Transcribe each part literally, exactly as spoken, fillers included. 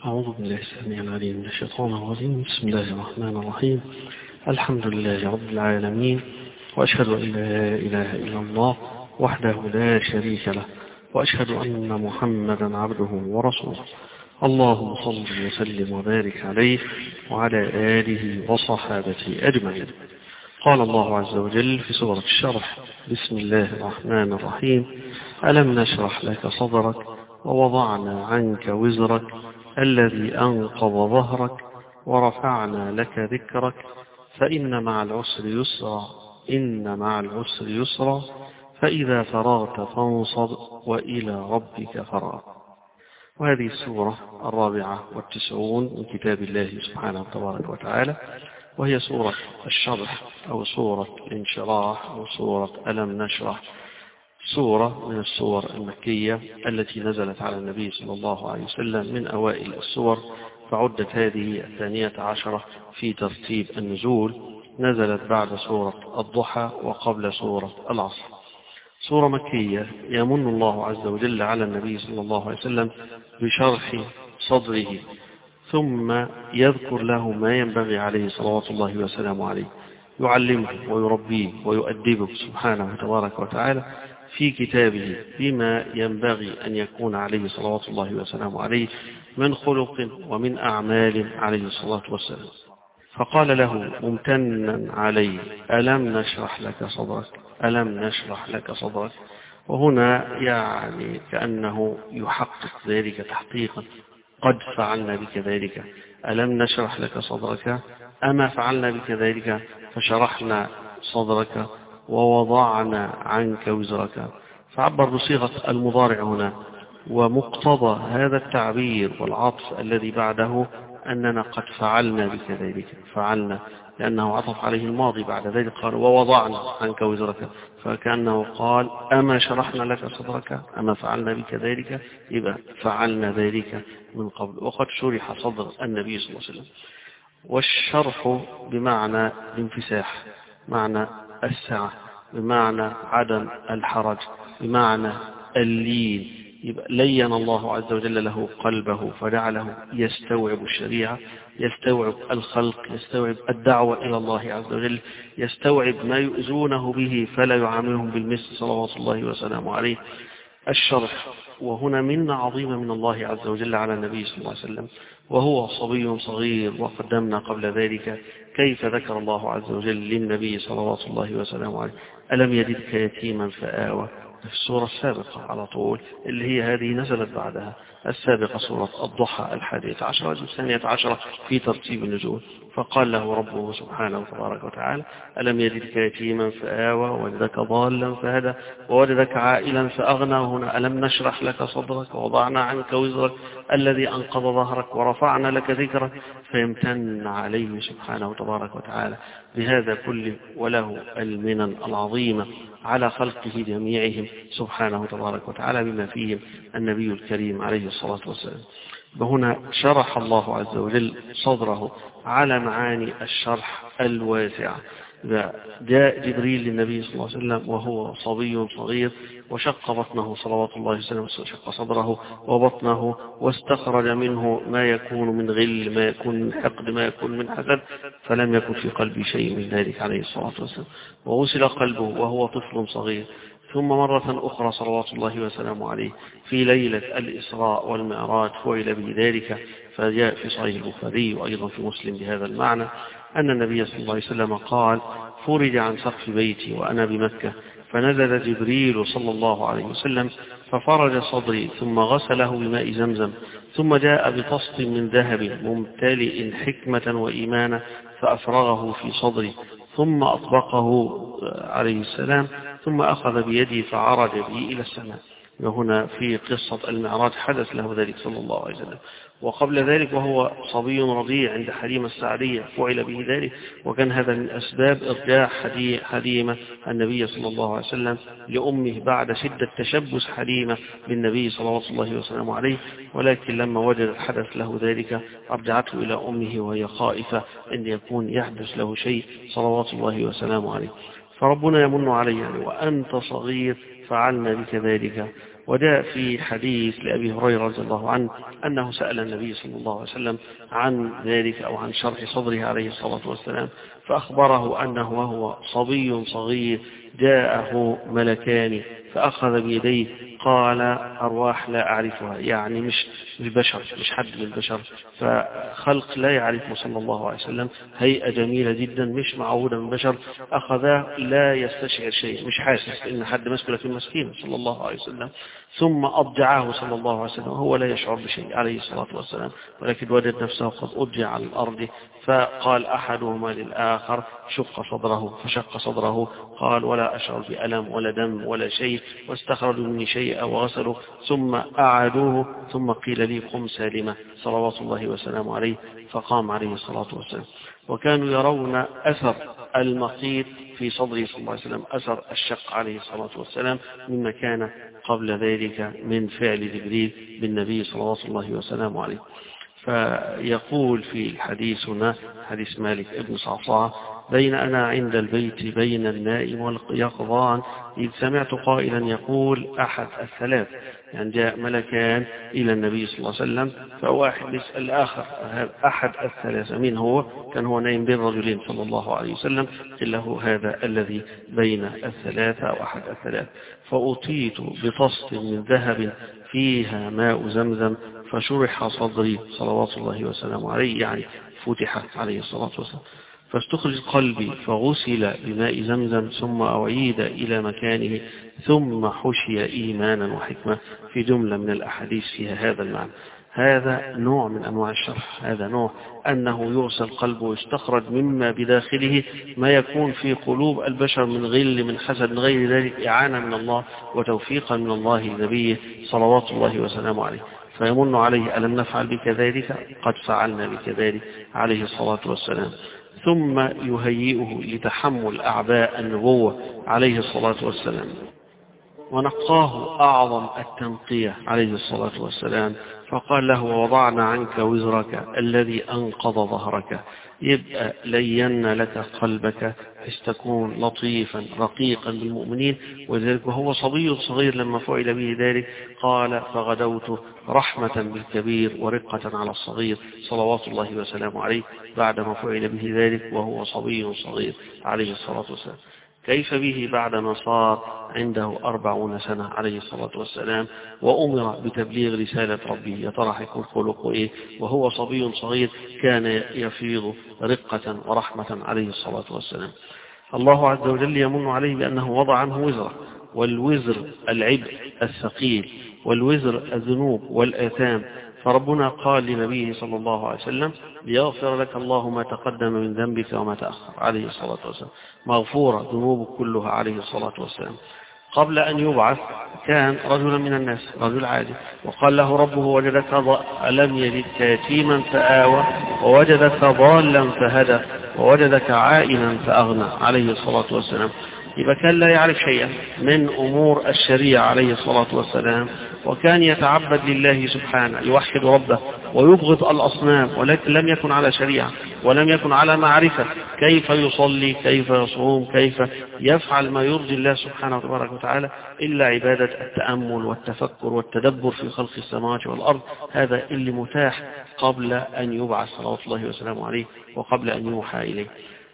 أعوذ بالله السميع العليم من الشيطان الرجيم. بسم الله الرحمن الرحيم. الحمد لله رب العالمين، وأشهد أن لا إله إلا الله وحده لا شريك له، وأشهد أن محمدا عبده ورسوله. اللهم صل وسلم وبارك عليه وعلى آله وصحابته أجمعين. قال الله عز وجل في سورة الشرح: بسم الله الرحمن الرحيم. ألم نشرح لك صدرك ووضعنا عنك وزرك الذي أنقض ظهرك ورفعنا لك ذكرك فإن مع العسر يسرا إن مع العسر يسرا فإذا فرغت فانصب وإلى ربك فارغب. وهذه السورة الرابعة والتسعون من كتاب الله سبحانه تبارك وتعالى، وهي سورة الشرح أو سورة الانشراح أو سورة ألم نشرح، سورة من السور المكية التي نزلت على النبي صلى الله عليه وسلم من أوائل السور، فعدت هذه الثانية عشرة في ترتيب النزول، نزلت بعد سورة الضحى وقبل سورة العصر. سورة مكية يمن الله عز وجل على النبي صلى الله عليه وسلم بشرح صدره، ثم يذكر له ما ينبغي عليه صلوات الله وسلامه عليه، يعلمه ويربيه ويؤدبه سبحانه تبارك وتعالى في كتابه بما ينبغي أن يكون عليه صلوات الله وسلامه عليه من خلق ومن أعمال عليه الصلاة والسلام. فقال له ممتنا عليه: ألم نشرح لك صدرك ألم نشرح لك صدرك وهنا يعني كأنه يحقق ذلك تحقيقا: قد فعلنا بك ذلك. ألم نشرح لك صدرك، أما فعلنا بك ذلك فشرحنا صدرك ووضعنا عنك وزرك. فعبر بصيغة المضارع هنا، ومقتضى هذا التعبير والعطف الذي بعده أننا قد فعلنا بك ذلك. فعلنا لأنه عطف عليه الماضي، بعد ذلك قال ووضعنا عنك وزرك، فكأنه قال أما شرحنا لك صدرك أما فعلنا بك ذلك، يبقى فعلنا ذلك من قبل، وقد شرح صدر النبي صلى الله عليه وسلم. والشرح بمعنى الانفساح، معنى السعة، بمعنى عدم الحرج، بمعنى اللين. يبقى لين الله عز وجل له قلبه فجعله يستوعب الشريعة، يستوعب الخلق، يستوعب الدعوة إلى الله عز وجل، يستوعب ما يؤذونه به فلا يعاملهم بالمثل صلوات الله وسلامه عليه. الشرح، وهنا منة عظيمة من الله عز وجل على النبي صلى الله عليه وسلم وهو صبي صغير. وقدمنا قبل ذلك كيف ذكر الله عز وجل للنبي صلوات الله وسلامه عليه: ألم يجدك يتيما فآوى، في السورة السابقة على طول اللي هي هذه نزلت بعدها، السابقة سورة الضحى الحادية عشرة الثانية عشرة في ترتيب النزول. فقال له ربه سبحانه تبارك وتعالى: ألم يجدك يتيما فآوى ووجدك ضالا فهدى ووجدك عائلا فأغنى. هنا ألم نشرح لك صدرك ووضعنا عنك وزرك الذي أنقض ظهرك ورفعنا لك ذكرك. فيمتن عليه سبحانه تبارك وتعالى بهذا كله، وله المنن العظيمة على خلقه جميعهم سبحانه تبارك وتعالى بما فيهم النبي الكريم عليه الصلاة والسلام. وهنا شرح الله عز وجل صدره على معاني الشرح الواسع. جاء جبريل للنبي صلى الله عليه وسلم وهو صبي صغير، وشق بطنه صلوات الله وسلامه، شق صدره وبطنه، واستخرج منه ما يكون من غل، ما يكون من حقد، ما يكون من حسد، فلم يكن في قلبه شيء من ذلك عليه الصلاة والسلام، ووصل قلبه وهو طفل صغير. ثم مرة أخرى صلوات الله وسلامه عليه في ليلة الإسراء والمعراج فعل به ذلك، فجاء في صحيح البخاري وأيضا في مسلم بهذا المعنى أن النبي صلى الله عليه وسلم قال: فرج عن سقف بيتي وأنا بمكة، فنزل جبريل صلى الله عليه وسلم ففرج صدري ثم غسله بماء زمزم، ثم جاء بطست من ذهب ممتلئ حكمة وإيمانا فأفرغه في صدري، ثم أطبقه عليه السلام، ثم أخذ بيدي فعرج بي إلى السماء. وهنا في قصة المعراج حدث له ذلك صلى الله عليه وسلم. وقبل ذلك وهو صبي رضيع عند حليمة السعدية فعل به ذلك، وكان هذا من أسباب إرجاع حليمة النبي صلى الله عليه وسلم لأمه بعد شدة تشبث حليمة بالنبي صلى الله وسلم عليه. ولكن لما وجد الحدث له ذلك أرجعته إلى أمه وهي خائفة أن يكون يحدث له شيء صلوات الله وسلامه عليه. فربنا يمن عليه: وأنت صغير فعلنا بك ذلك. وجاء في حديث لأبي هريرة رضي الله عنه أنه سأل النبي صلى الله عليه وسلم عن ذلك أو عن شرح صدره عليه الصلاة والسلام، فأخبره أنه وهو صبي صغير جاءه ملكان فأخذ بيديه قال أرواح لا أعرفها، يعني مش مش بشر، مش حد من البشر، فخلق لا يعرفه صلى الله عليه وسلم، هيئة جميلة جدا مش معودة من بشر، أخذاه لا يستشعر شيء، مش حاسس إن حد مسكه في المسكين صلى الله عليه وسلم، ثم أضجعه صلى الله عليه وسلم وهو لا يشعر بشيء عليه الصلاة والسلام، ولكن وجد نفسه قد أضجع على الأرض، فقال أحدهما للآخر شق صدره، فشق صدره، قال ولا أشعر بألم ولا دم ولا شيء، واستخرجوا مني شيئا وغسلوا، ثم أعادوه، ثم قيل لي قم سالمة صلوات الله وسلامه عليه، فقام عليه الصلاة والسلام. وكانوا يرون أثر المخيط في صدره صلى الله عليه وسلم، أثر الشق عليه الصلاة والسلام، مما كان قبل ذلك من فعل جبريل بالنبي صلوات الله وسلامه عليه. فيقول في حديثنا حديث مالك ابن صعصعة: بين أنا عند البيت بين النائم واليقظان إذ سمعت قائلا يقول أحد الثلاث، يعني جاء ملكان إلى النبي صلى الله عليه وسلم، فواحد يسأل الآخر أحد الثلاث من هو؟ كان هو نايم بين رجلين صلى الله عليه وسلم، قل له هذا الذي بين الثلاثة أو أحد الثلاث، فأطيت بطست من ذهب فيها ماء زمزم فشرح صدري صلوات الله وسلامه عليه، يعني فتح عليه الصلاة والسلام، فاستخرج قلبي فغسل بماء زمزم ثم أعيد إلى مكانه ثم حشي إيمانا وحكمة، في جملة من الأحاديث فيها هذا المعنى. هذا نوع من أنواع الشرح، هذا نوع أنه يغسل قلبه ويستخرج مما بداخله ما يكون في قلوب البشر من غل من حسد من غير ذلك، إعانة من الله وتوفيقا من الله لنبيه صلوات الله وسلامه عليه، فيمن عليه ألم نفعل بك ذلك؟ قد فعلنا بك ذلك عليه الصلاة والسلام. ثم يهيئه لتحمل أعباء النبوة عليه الصلاة والسلام، ونقاه أعظم التنقية عليه الصلاة والسلام، فقال له ووضعنا عنك وزرك الذي أنقض ظهرك، يبقى لينا لك قلبك تكون لطيفا رقيقا بالمؤمنين. وذلك وهو صبي صغير لما فعل به ذلك قال فغدوت رحمة بالكبير ورقة على الصغير صلوات الله وسلامه عليه، بعدما فعل به ذلك وهو صبي صغير عليه الصلاة والسلام. كيف به بعدما صار عنده أربعون سنة عليه الصلاة والسلام وأمر بتبليغ رسالة ربه؟ يا ترى حيكون خلقه إيه وهو صبي صغير كان يفيض رقة ورحمة عليه الصلاة والسلام؟ الله عز وجل يمن عليه بأنه وضع عنه وزر، والوزر العبء الثقيل، والوزر الذنوب والآثام، فربنا قال لنبيه صلى الله عليه وسلم ليغفر لك الله ما تقدم من ذنبك وما تأخر عليه الصلاة والسلام، مغفورة ذنوبك كلها عليه الصلاة والسلام. قبل أن يبعث كان رجلا من الناس، رجل عادي، وقال له ربه وجدك ألم يجدك يتيما فآوى ووجدك ضالا فهدى ووجدك عائلا فأغنى عليه الصلاة والسلام. يبقى كان لا يعرف شيئا من أمور الشريعة عليه الصلاة والسلام، وكان يتعبد لله سبحانه يوحد ربه ويبغض الأصنام، ولكن لم يكن على شريعة ولم يكن على معرفة كيف يصلي كيف يصوم كيف يفعل ما يرضي الله سبحانه وتبارك وتعالى، إلا عبادة التأمل والتفكر والتدبر في خلق السماوات والأرض. هذا اللي متاح قبل أن يبعث صلوات الله وسلامه عليه وقبل أن يوحى إليه.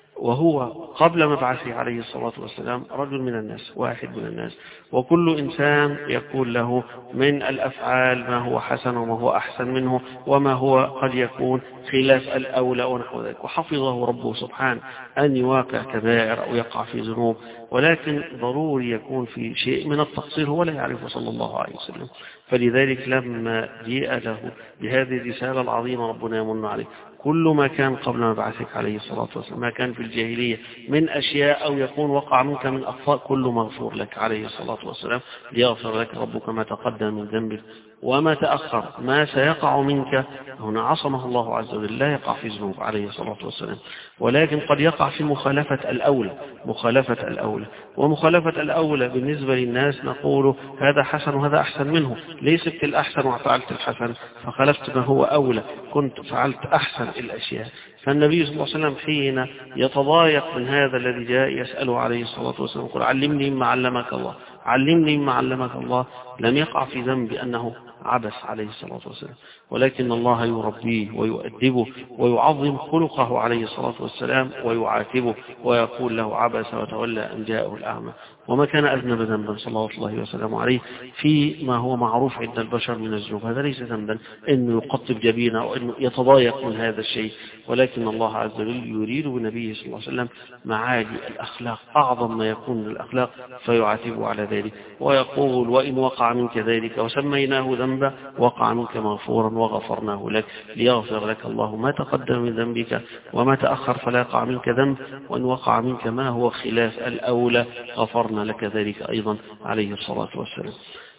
وهو قبل مبعثه عليه الصلاة والسلام رجل من الناس، واحد من الناس، وكل إنسان يقول له من الأفعال ما هو حسن وما هو أحسن منه وما هو قد يكون خلاف الأولى ونحو ذلك، وحفظه ربه سبحانه أن يواقع كبائر أو يقع في ذنوب، ولكن ضروري يكون في شيء من التقصير هو لا يعرفه صلى الله عليه وسلم. فلذلك لما جاء له بهذه الرسالة العظيمة ربنا يمن عليه كل ما كان قبل مبعثك عليه الصلاة والسلام، ما كان في الجاهلية من أشياء أو يكون وقع منك من أخطاء كل مغفور لك عليه الصلاة والسلام، ليغفر لك ربك ما تقدم من ذنبك وما تأخر. ما سيقع منك هنا عصمه الله عز وجل، لا يقع في ذنوب عليه الصلاة والسلام، ولكن قد يقع في مخالفة الأولى، مخالفة الأولى ومخالفة الأولى بالنسبة للناس نقول هذا حسن وهذا أحسن منه، ليست الأحسن وفعلت الحسن فخلفت ما هو أولى، كنت فعلت أحسن الأشياء. فالنبي صلى الله عليه وسلم حين يتضايق من هذا الذي جاء يسأله عليه الصلاة والسلام يقول علمني مما علمك الله، علمني مما علمك الله، لم يقع في ذنب أنه عبس عليه الصلاة والسلام، ولكن الله يربيه ويؤدبه ويعظم خلقه عليه الصلاة والسلام ويعاتبه ويقول له عبس وتولى أن جاءه الأعمى، وما كان أذنب ذنبا صلى الله وسلم عليه فيما هو معروف عند البشر من الذنوب. هذا ليس ذنبا أنه يقطب جبينه أو أنه يتضايق من هذا الشيء، ولكن الله عز وجل يريد بنبيه صلى الله عليه وسلم معالي الأخلاق، أعظم ما يكون من الأخلاق، فيعاتبه على ذلك ويقول وإن وقع منك ذلك وسميناه ذنبا وقع منك مغفورا وغفرناه لك ليغفر لك الله ما تقدم من ذنبك وما تأخر فلا يقع منك ذنب، وإن وقع منك ما هو خلاف الأولى غفرنا لك ذلك أيضا عليه الصلاة والسلام.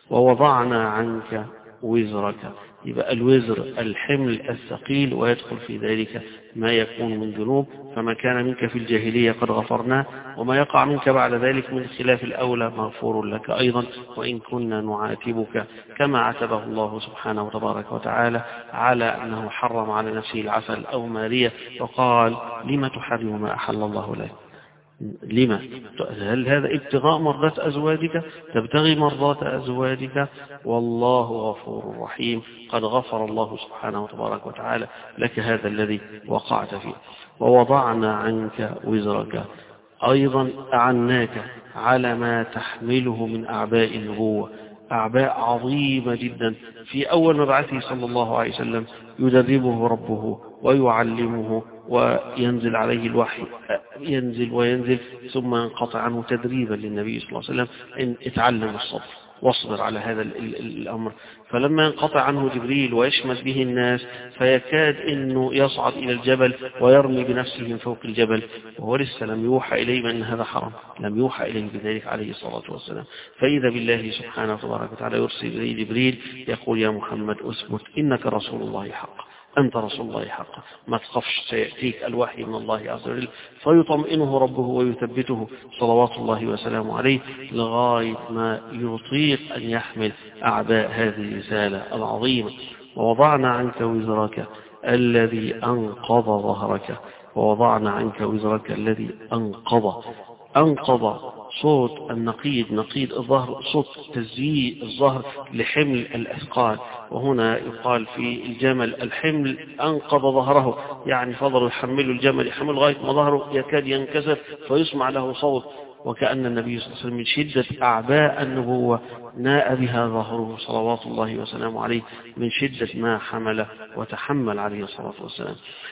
ووضعنا عنك وزرك، يبقى الوزر الحمل الثقيل، ويدخل في ذلك ما يكون من ذنوب، فما كان منك في الجاهلية قد غفرناه، وما يقع منك بعد ذلك من خلاف الأولى مغفور لك أيضا، وإن كنا نعاتبك كما عاتبه الله سبحانه وتبارك وتعالى على أنه حرم على نفسه العسل أو مارية وقال لما تحرم ما أحل الله لك؟ لما؟ هل هذا ابتغاء مرضات أزواجك؟ تبتغي مرضات أزواجك؟ والله غفور رحيم، قد غفر الله سبحانه وتبارك وتعالى لك هذا الذي وقعت فيه. ووضعنا عنك وزرك، أيضا أعناك على ما تحمله من أعباء النبوة، أعباء عظيمة جدا. في أول مبعثه صلى الله عليه وسلم يدربه ربه ويعلمه وينزل عليه الوحي، ينزل وينزل ثم ينقطع عنه تدريبا للنبي صلى الله عليه وسلم إن اتعلم الصبر واصبر على هذا الأمر. فلما ينقطع عنه جبريل ويشمت به الناس فيكاد أنه يصعد إلى الجبل ويرمي بنفسه من فوق الجبل، وهو لسه لم يوحى إليه بأن هذا حرام، لم يوحى إليه بذلك عليه الصلاة والسلام. فإذا بالله سبحانه وتبارك وتعالى يرسل إليه جبريل يقول يا محمد أثبت إنك رسول الله حق، أنت رسول الله حقا، ما تخافش، سيأتيك الوحي من الله عز وجل. فيطمئنه ربه ويثبته صلوات الله وسلامه عليه لغاية ما يطيق أن يحمل أعباء هذه الرسالة العظيمة. ووضعنا عنك وزرك الذي أنقض ظهرك، ووضعنا عنك وزرك الذي أنقض أنقض صوت النقيض، نقيض الظهر، صوت تزييء الظهر لحمل الأثقال. وهنا يقال في الجمل الحمل أنقض ظهره، يعني فضلوا يحملوا الجمل يحمل لغاية ما ظهره يكاد ينكسر فيسمع له صوت، وكأن النبي صلى الله عليه وسلم من شدة أعباء النبوة ناء بها ظهره صلوات الله وسلامه عليه من شدة ما حمل وتحمل عليه الصلاة والسلام.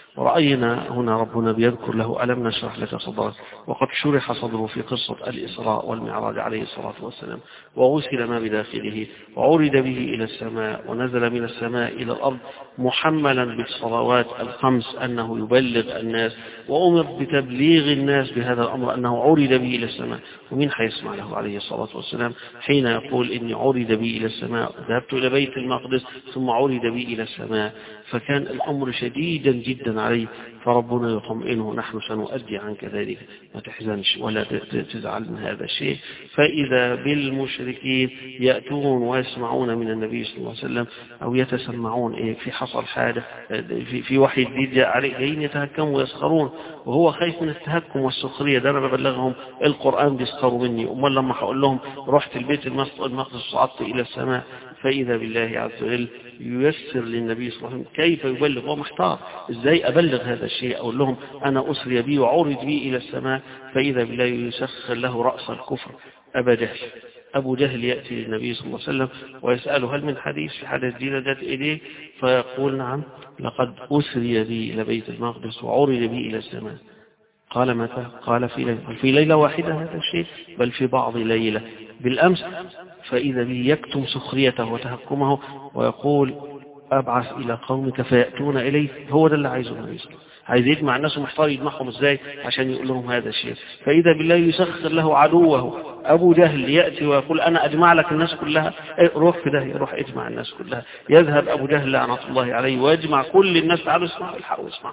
ورأينا هنا ربنا بيذكر له ألم نشرح لك صدرك، وقد شرح صدره في قصة الإسراء والمعراج عليه الصلاة والسلام، وغسل ما بداخله وعرج به إلى السماء ونزل من السماء إلى الأرض محملا بالصلوات الخمس أنه يبلغ الناس، وأمر بتبليغ الناس بهذا الأمر أنه عرج به إلى السماء. ومن حيسمع له عليه الصلاة والسلام حين يقول إني عرج به إلى السماء، ذهبت إلى بيت المقدس ثم عرج به إلى السماء، فكان الأمر شديدا جدا عليه. فربنا يطمئنه نحن سنؤدي عنك ذلك، ما تحزنش ولا تزعل من هذا الشيء. فإذا بالمشركين يأتون ويسمعون من النبي صلى الله عليه وسلم أو يتسمعون إيه في حصل حادث في, في وحي جديد جاء عليه، جايين يتهكموا ويسخرون، وهو خايف من التهكم والسخرية. ده أنا ببلغهم القرآن بيسخروا مني، أمال لما هقول لهم رحت البيت المقدس صعدت إلى السماء. فإذا بالله عز وجل ييسر للنبي صلى الله عليه وسلم كيف يبلغ، هو محتار ازاي أبلغ هذا الشيء، أقول لهم أنا أسري بي وعرج بي إلى السماء. فإذا بالله يسخر له رأس الكفر أبا جهل. أبو جهل يأتي للنبي صلى الله عليه وسلم ويسأله هل من حديث في حدث دين جاءت إليه؟ فيقول نعم لقد أسري بي إلى بيت المقدس وعرج بي إلى السماء. قال متى؟ قال في ليلة. في ليلة واحدة هذا الشيء؟ بل في بعض ليلة بالأمس. فإذا به يكتم سخريته وتهكمه ويقول أبعث إلى قومك فيأتون إليه. هو ده اللي عايزه النبي صلى الله عليه وسلم، عايز يجمع الناس ومحتار يجمعهم ازاي عشان يقول لهم هذا الشيء. فإذا بالله يسخر له عدوه أبو جهل يأتي ويقول أنا أجمع لك الناس كلها، روح في ده، يروح اجمع الناس كلها. يذهب أبو جهل لعنة الله عليه ويجمع كل الناس، تعالوا اسمعوا الحقوا اسمعوا.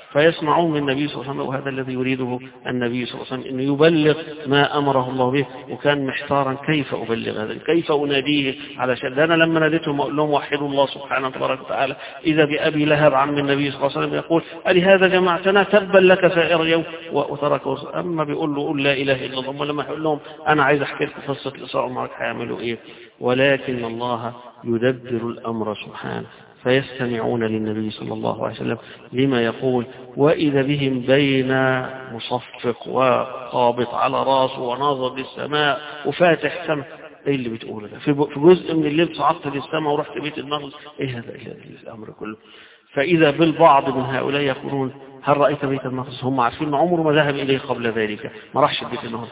فيسمعون من النبي صلى الله عليه وسلم، وهذا الذي يريده النبي صلى الله عليه وسلم، أنه يبلغ ما أمره الله به. وكان محتارا كيف أبلغ هذا، كيف أناديه على شأن. أنا لما ناديتهم أقول لهم وحدوا الله سبحانه وتبارك وتعالى، إذا بأبي لهب عم النبي صلى الله عليه وسلم يقول ألهذا جمعتنا، تبا لك سائر يوم، وتركه. أما بيقول له قل لا إله إلا الله، لما يقول لهم أنا عايز أحكي لكم قصة الإسراء والمعراج هيعملوا إيه؟ ولكن الله يدبر الأمر سبحانه، فيستمعون للنبي صلى الله عليه وسلم لما يقول، وإذا بهم بين مصفق وقابط على راسه وناظر للسماء وفاتح سماء. ايه اللي بتقوله ده؟ في جزء من الليل صعدت للسماء ورحت بيت المقدس. ايه هذا الامر كله؟ فاذا بالبعض من هؤلاء يقولون هل رأيت بيت المقدس؟ هم عارفين ان عمره ما ذهب اليه قبل ذلك، ما راحش بيت المقدس.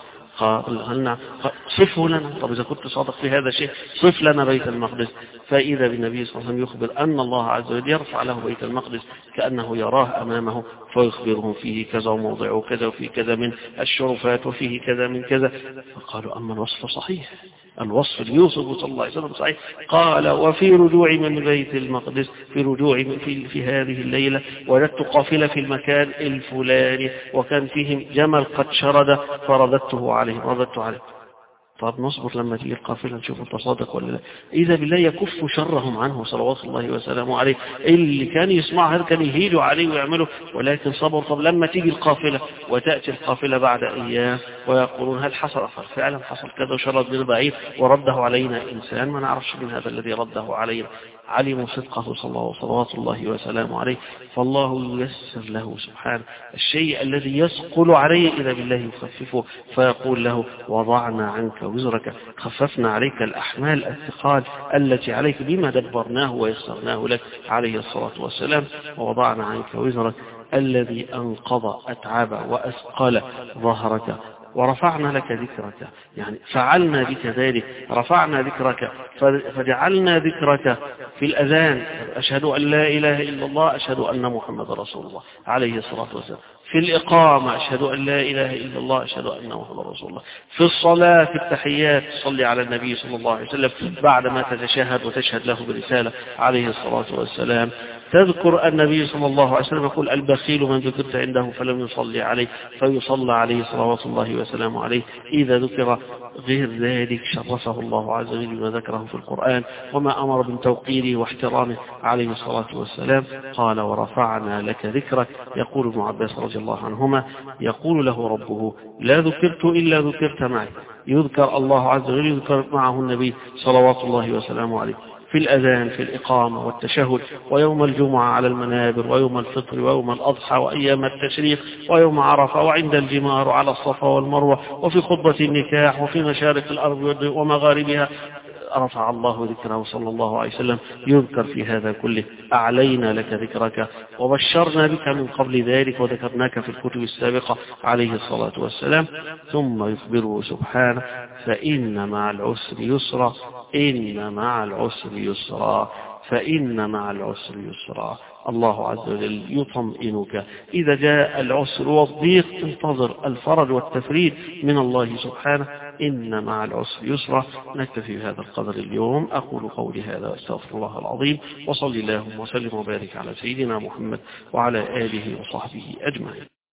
قال صفه لنا. طب إذا كنت صادق في هذا الشيء صف لنا بيت المقدس. فإذا بالنبي صلى الله عليه وسلم يخبر أن الله عز وجل يرفع له بيت المقدس كأنه يراه أمامه، فيخبرهم فيه كذا وموضعه كذا وفيه كذا من الشرفات وفيه كذا من كذا. فقالوا أما الوصف صحيح، الوصف ليوسف صلى الله عليه وسلم صحيح. قال وفي رجوع من بيت المقدس، في رجوع في, في هذه الليلة وجدت قافلة في المكان الفلاني وكان فيهم جمل قد شرد فرددته عليه رددته عليه. طب نصبر لما تيجي القافلة نشوف انت صادق ولا لا. إذا بالله يكف شرهم عنه صلوات الله وسلامه عليه. اللي كان يسمع هذا كان يهيجوا عليه ويعملوا، ولكن صبر. طب لما تيجي القافلة وتأتي القافلة بعد أيام ويقولون هل حصل؟ فعلا حصل كذا وشرد من بعيد ورده علينا إنسان ما نعرفش من هذا الذي رده علينا. علموا صدقه صلوات الله وسلامه عليه، فالله ييسر له سبحانه الشيء الذي يثقل عليه إذا بالله يخففه، فيقول له وضعنا عنك وزرك، خففنا عليك الأحمال الثقال التي عليك بما دبرناه ويسرناه لك عليه الصلاة والسلام. ووضعنا عنك وزرك الذي أنقض أتعب وأثقل ظهرك ورفعنا لك ذكرك، يعني فعلنا بك ذلك، رفعنا ذكرك فجعلنا ذكرك في الأذان أشهد أن لا إله إلا الله أشهد أن محمد رسول الله عليه الصلاة والسلام، في الإقامة أشهد أن لا إله إلا الله أشهد أن محمد رسول الله، في الصلاة في التحيات صلي على النبي صلى الله عليه وسلم بعدما تتشهد وتشهد له برسالة عليه الصلاة والسلام. تذكر النبي صلى الله عليه وسلم يقول البخيل من ذكرت عنده فلم يصلي عليه فيصلى عليه صلوات الله وسلامه عليه. إذا ذكر غير ذلك شرفه الله عز وجل بما ذكره في القرآن وما أمر من توقيره واحترامه عليه الصلاة والسلام. قال ورفعنا لك ذكرك. يقول ابن عباس رضي الله عنهما يقول له ربه لا ذكرت إلا ذكرت معي. يذكر الله عز وجل يذكر معه النبي صلوات الله وسلامه عليه في الأذان في الإقامة والتشهد ويوم الجمعة على المنابر ويوم الفطر ويوم الأضحى وأيام التشريق ويوم عرفة وعند الجمار على الصفا والمروة وفي خطبة النكاح وفي مشارق الأرض ومغاربها. رفع الله ذكره صلى الله عليه وسلم يذكر في هذا كله. أعلينا لك ذكرك وبشرنا بك من قبل ذلك وذكرناك في الكتب السابقة عليه الصلاة والسلام. ثم يخبره سبحانه فإن مع العسر يسرا إن مع العسر يسرا فإن مع العسر يسرا. الله عز وجل يطمئنك إذا جاء العسر والضيق انتظر الفرج والتفريج من الله سبحانه. إن مع العسر يسرا. نكتفي بهذا القدر اليوم. أقول قولي هذا واستغفر الله العظيم وصلي اللهم وسلم وبارك على سيدنا محمد وعلى آله وصحبه أجمعين.